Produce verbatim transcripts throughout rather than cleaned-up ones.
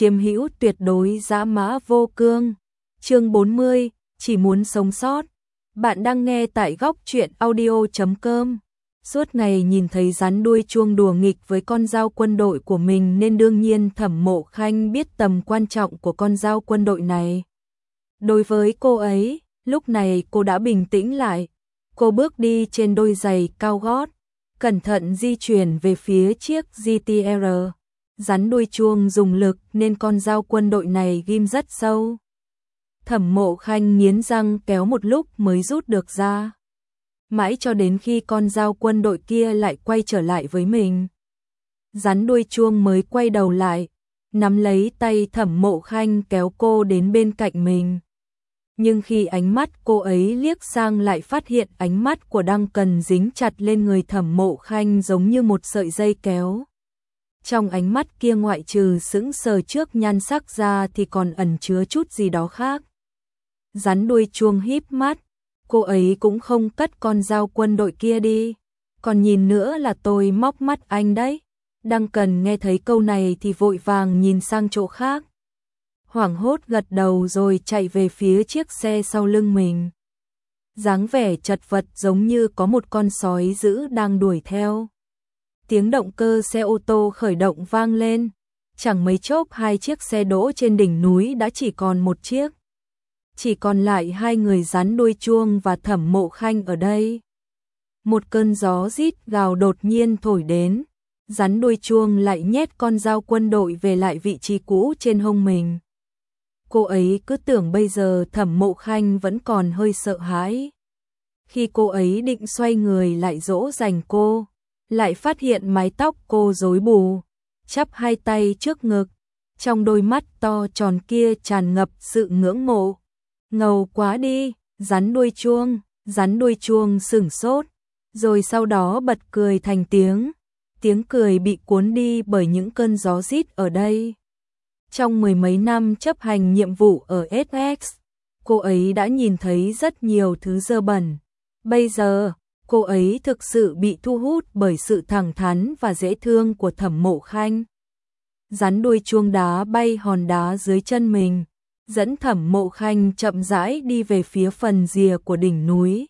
chiếm hữu tuyệt đối dã mã vô cương. Chương bốn mươi, chỉ muốn sống sót. Bạn đang nghe tại góc truyện audio chấm com. Suốt ngày nhìn thấy rắn đuôi chuông đùa nghịch với con dao quân đội của mình nên đương nhiên Thẩm Mộ Khanh biết tầm quan trọng của con dao quân đội này. Đối với cô ấy, lúc này cô đã bình tĩnh lại. Cô bước đi trên đôi giày cao gót, cẩn thận di chuyển về phía chiếc giê tê rờ. Rắn đuôi chuông dùng lực nên con dao quân đội này ghim rất sâu. Thẩm Mộ Khanh nghiến răng kéo một lúc mới rút được ra. Mãi cho đến khi con dao quân đội kia lại quay trở lại với mình. Rắn đuôi chuông mới quay đầu lại, nắm lấy tay Thẩm Mộ Khanh kéo cô đến bên cạnh mình. Nhưng khi ánh mắt cô ấy liếc sang lại phát hiện ánh mắt của Duncan dính chặt lên người Thẩm Mộ Khanh giống như một sợi dây kéo. Trong ánh mắt kia ngoại trừ sững sờ trước nhan sắc ra thì còn ẩn chứa chút gì đó khác. Rắn đuôi chuông híp mắt, cô ấy cũng không cất con dao quân đội kia đi. Còn nhìn nữa là tôi móc mắt anh đấy. Duncan nghe thấy câu này thì vội vàng nhìn sang chỗ khác. Hoảng hốt gật đầu rồi chạy về phía chiếc xe sau lưng mình. Dáng vẻ chật vật giống như có một con sói dữ đang đuổi theo. Tiếng động cơ xe ô tô khởi động vang lên. Chẳng mấy chốc hai chiếc xe đỗ trên đỉnh núi đã chỉ còn một chiếc. Chỉ còn lại hai người rắn đuôi chuông và Thẩm Mộ Khanh ở đây. Một cơn gió rít gào đột nhiên thổi đến. Rắn đuôi chuông lại nhét con dao quân đội về lại vị trí cũ trên hông mình. Cô ấy cứ tưởng bây giờ Thẩm Mộ Khanh vẫn còn hơi sợ hãi. Khi cô ấy định xoay người lại dỗ dành cô, lại phát hiện mái tóc cô rối bù, chắp hai tay trước ngực, trong đôi mắt to tròn kia tràn ngập sự ngưỡng mộ. Ngầu quá đi, rắn đuôi chuông, rắn đuôi chuông sửng sốt, rồi sau đó bật cười thành tiếng. Tiếng cười bị cuốn đi bởi những cơn gió rít ở đây. Trong mười mấy năm chấp hành nhiệm vụ ở ét ích, cô ấy đã nhìn thấy rất nhiều thứ dơ bẩn. Bây giờ, cô ấy thực sự bị thu hút bởi sự thẳng thắn và dễ thương của Thẩm Mộ Khanh. Rắn đuôi chuông đá bay hòn đá dưới chân mình, dẫn Thẩm Mộ Khanh chậm rãi đi về phía phần rìa của đỉnh núi.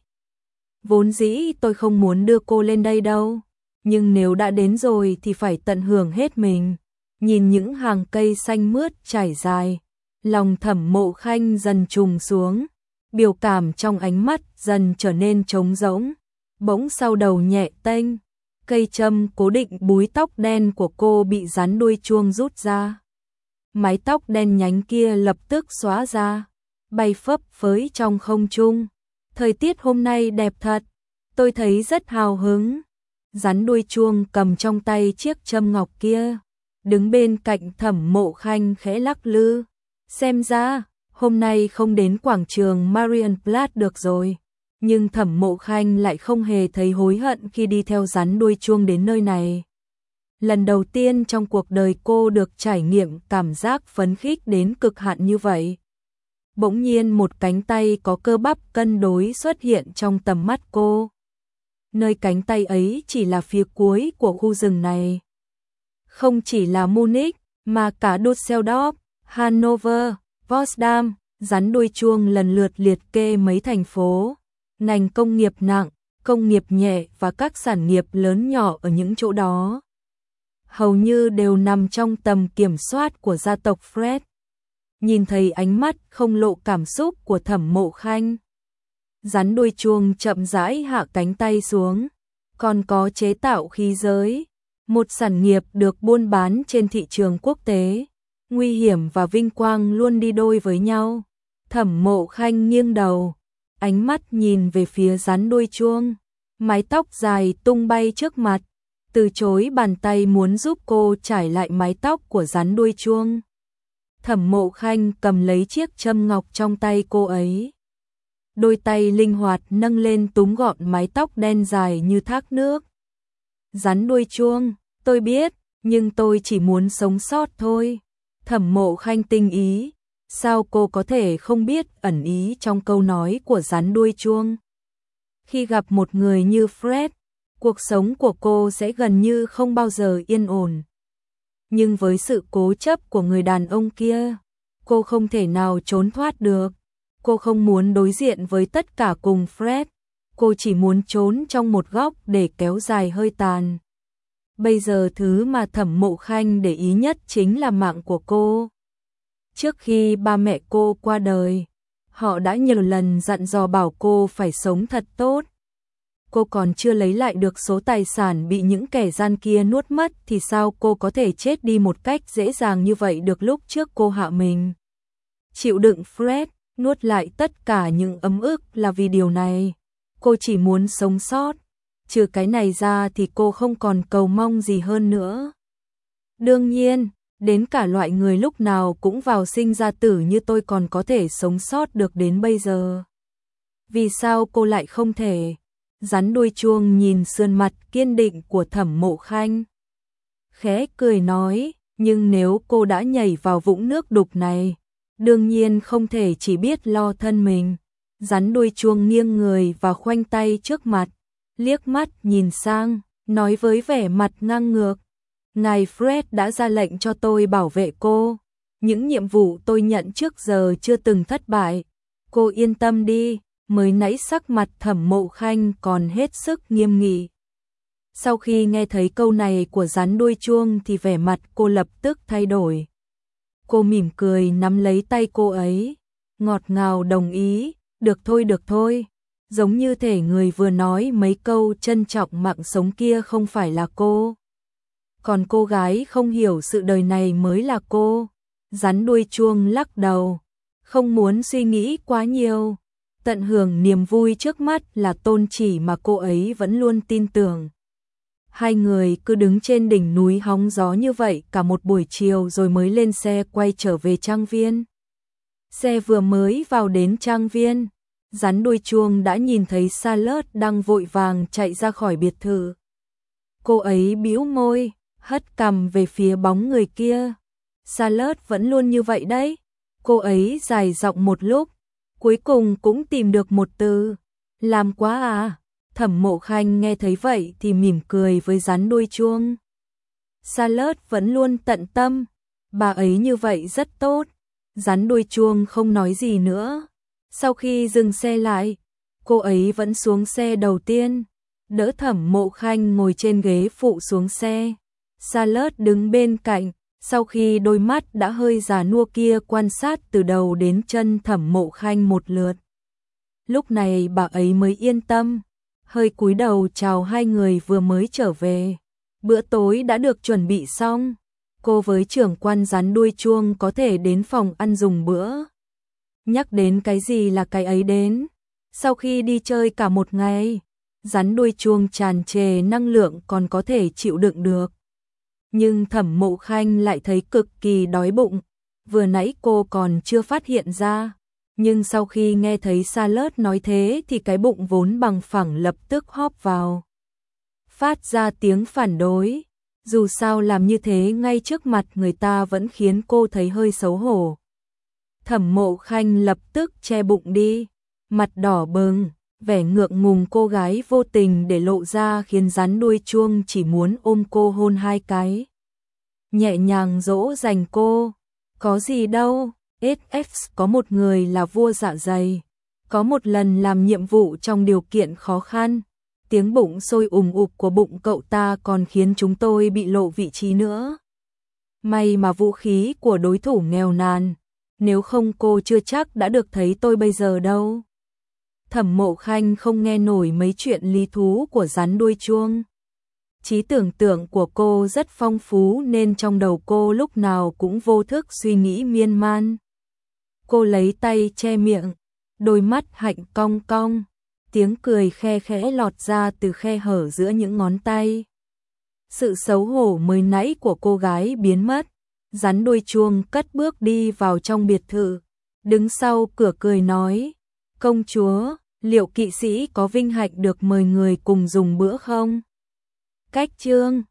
Vốn dĩ tôi không muốn đưa cô lên đây đâu, nhưng nếu đã đến rồi thì phải tận hưởng hết mình. Nhìn những hàng cây xanh mướt trải dài, lòng Thẩm Mộ Khanh dần trùng xuống, biểu cảm trong ánh mắt dần trở nên trống rỗng. Bỗng sau đầu nhẹ tênh, cây châm cố định búi tóc đen của cô bị rắn đuôi chuông rút ra. Mái tóc đen nhánh kia lập tức xóa ra, bay phấp phới trong không trung. Thời tiết hôm nay đẹp thật, tôi thấy rất hào hứng. Rắn đuôi chuông cầm trong tay chiếc châm ngọc kia, đứng bên cạnh Thẩm Mộ Khanh khẽ lắc lư. Xem ra, hôm nay không đến quảng trường Marienplatz được rồi. Nhưng Thẩm Mộ Khanh lại không hề thấy hối hận khi đi theo rắn đuôi chuông đến nơi này. Lần đầu tiên trong cuộc đời cô được trải nghiệm cảm giác phấn khích đến cực hạn như vậy. Bỗng nhiên một cánh tay có cơ bắp cân đối xuất hiện trong tầm mắt cô. Nơi cánh tay ấy chỉ là phía cuối của khu rừng này. Không chỉ là Munich, mà cả Düsseldorf, Hanover, Potsdam, rắn đuôi chuông lần lượt liệt kê mấy thành phố, ngành công nghiệp nặng, công nghiệp nhẹ và các sản nghiệp lớn nhỏ ở những chỗ đó. Hầu như đều nằm trong tầm kiểm soát của gia tộc Fred. Nhìn thấy ánh mắt không lộ cảm xúc của Thẩm Mộ Khanh, rắn đuôi chuông chậm rãi hạ cánh tay xuống. Còn có chế tạo khí giới, một sản nghiệp được buôn bán trên thị trường quốc tế. Nguy hiểm và vinh quang luôn đi đôi với nhau. Thẩm Mộ Khanh nghiêng đầu, ánh mắt nhìn về phía rắn đuôi chuông. Mái tóc dài tung bay trước mặt, từ chối bàn tay muốn giúp cô trải lại mái tóc của rắn đuôi chuông. Thẩm Mộ Khanh cầm lấy chiếc châm ngọc trong tay cô ấy. Đôi tay linh hoạt nâng lên túm gọn mái tóc đen dài như thác nước. Rắn đuôi chuông, tôi biết, nhưng tôi chỉ muốn sống sót thôi. Thẩm Mộ Khanh tinh ý, sao cô có thể không biết ẩn ý trong câu nói của rắn đuôi chuông. Khi gặp một người như Fred, cuộc sống của cô sẽ gần như không bao giờ yên ổn. nhưng với sự cố chấp của người đàn ông kia, cô không thể nào trốn thoát được. Cô không muốn đối diện với tất cả cùng Fred, cô chỉ muốn trốn trong một góc để kéo dài hơi tàn. Bây giờ thứ mà Thẩm Mộ Khanh để ý nhất chính là mạng của cô. Trước khi ba mẹ cô qua đời, họ đã nhiều lần dặn dò bảo cô phải sống thật tốt. Cô còn chưa lấy lại được số tài sản bị những kẻ gian kia nuốt mất thì sao cô có thể chết đi một cách dễ dàng như vậy được. Lúc trước cô hạ mình chịu đựng Fred, nuốt lại tất cả những ấm ức là vì điều này. Cô chỉ muốn sống sót, trừ cái này ra thì cô không còn cầu mong gì hơn nữa. Đương nhiên, đến cả loại người lúc nào cũng vào sinh ra tử như tôi còn có thể sống sót được đến bây giờ. Vì sao cô lại không thể? Rắn đuôi chuông nhìn sườn mặt kiên định của Thẩm Mộ Khanh, khẽ cười nói, nhưng nếu cô đã nhảy vào vũng nước đục này, đương nhiên không thể chỉ biết lo thân mình. Rắn đuôi chuông nghiêng người và khoanh tay trước mặt, liếc mắt nhìn sang, nói với vẻ mặt ngang ngược, ngài Fred đã ra lệnh cho tôi bảo vệ cô. Những nhiệm vụ tôi nhận trước giờ chưa từng thất bại. Cô yên tâm đi. Mới nãy sắc mặt Thẩm Mộ Khanh còn hết sức nghiêm nghị. Sau khi nghe thấy câu này của rắn đuôi chuông thì vẻ mặt cô lập tức thay đổi. Cô mỉm cười nắm lấy tay cô ấy, ngọt ngào đồng ý, được thôi được thôi. Giống như thể người vừa nói mấy câu trân trọng mạng sống kia không phải là cô. Còn cô gái không hiểu sự đời này mới là cô. Rắn đuôi chuông lắc đầu, không muốn suy nghĩ quá nhiều. Tận hưởng niềm vui trước mắt là tôn chỉ mà cô ấy vẫn luôn tin tưởng. Hai người cứ đứng trên đỉnh núi hóng gió như vậy cả một buổi chiều rồi mới lên xe quay trở về trang viên. Xe vừa mới vào đến trang viên, rắn đuôi chuông đã nhìn thấy Charlotte đang vội vàng chạy ra khỏi biệt thự. Cô ấy bĩu môi, hất cằm về phía bóng người kia. Charlotte vẫn luôn như vậy đấy. Cô ấy dài giọng một lúc, cuối cùng cũng tìm được một từ, làm quá à. Thẩm Mộ Khanh nghe thấy vậy thì mỉm cười với rắn đuôi chuông. Charlotte vẫn luôn tận tâm, bà ấy như vậy rất tốt. Rắn đuôi chuông không nói gì nữa. Sau khi dừng xe lại, cô ấy vẫn xuống xe đầu tiên, đỡ Thẩm Mộ Khanh ngồi trên ghế phụ xuống xe. Charlotte đứng bên cạnh, sau khi đôi mắt đã hơi già nua kia quan sát từ đầu đến chân Thẩm Mộ Khanh một lượt. Lúc này bà ấy mới yên tâm, hơi cúi đầu chào hai người vừa mới trở về. Bữa tối đã được chuẩn bị xong, cô với trưởng quan rắn đuôi chuông có thể đến phòng ăn dùng bữa. Nhắc đến cái gì là cái ấy đến. Sau khi đi chơi cả một ngày, rắn đuôi chuông tràn trề năng lượng còn có thể chịu đựng được. Nhưng Thẩm Mộ Khanh lại thấy cực kỳ đói bụng. Vừa nãy cô còn chưa phát hiện ra, nhưng sau khi nghe thấy Charlotte nói thế thì cái bụng vốn bằng phẳng lập tức hóp vào, phát ra tiếng phản đối. Dù sao làm như thế ngay trước mặt người ta vẫn khiến cô thấy hơi xấu hổ. Thẩm Mộ Khanh lập tức che bụng đi, mặt đỏ bừng, vẻ ngượng ngùng cô gái vô tình để lộ ra khiến rắn đuôi chuông chỉ muốn ôm cô hôn hai cái, nhẹ nhàng dỗ dành cô. Có gì đâu, ét ép có một người là vua dạ dày. Có một lần làm nhiệm vụ trong điều kiện khó khăn, tiếng bụng sôi ùm ụp của bụng cậu ta còn khiến chúng tôi bị lộ vị trí nữa. May mà vũ khí của đối thủ nghèo nàn, nếu không cô chưa chắc đã được thấy tôi bây giờ đâu. Thẩm Mộ Khanh không nghe nổi mấy chuyện lý thú của rắn đuôi chuông. Trí tưởng tượng của cô rất phong phú nên trong đầu cô lúc nào cũng vô thức suy nghĩ miên man. Cô lấy tay che miệng, đôi mắt hạnh cong cong, tiếng cười khe khẽ lọt ra từ khe hở giữa những ngón tay. Sự xấu hổ mới nãy của cô gái biến mất, rắn đuôi chuông cất bước đi vào trong biệt thự, đứng sau cửa cười nói, công chúa, liệu kỵ sĩ có vinh hạnh được mời người cùng dùng bữa không? Cách chương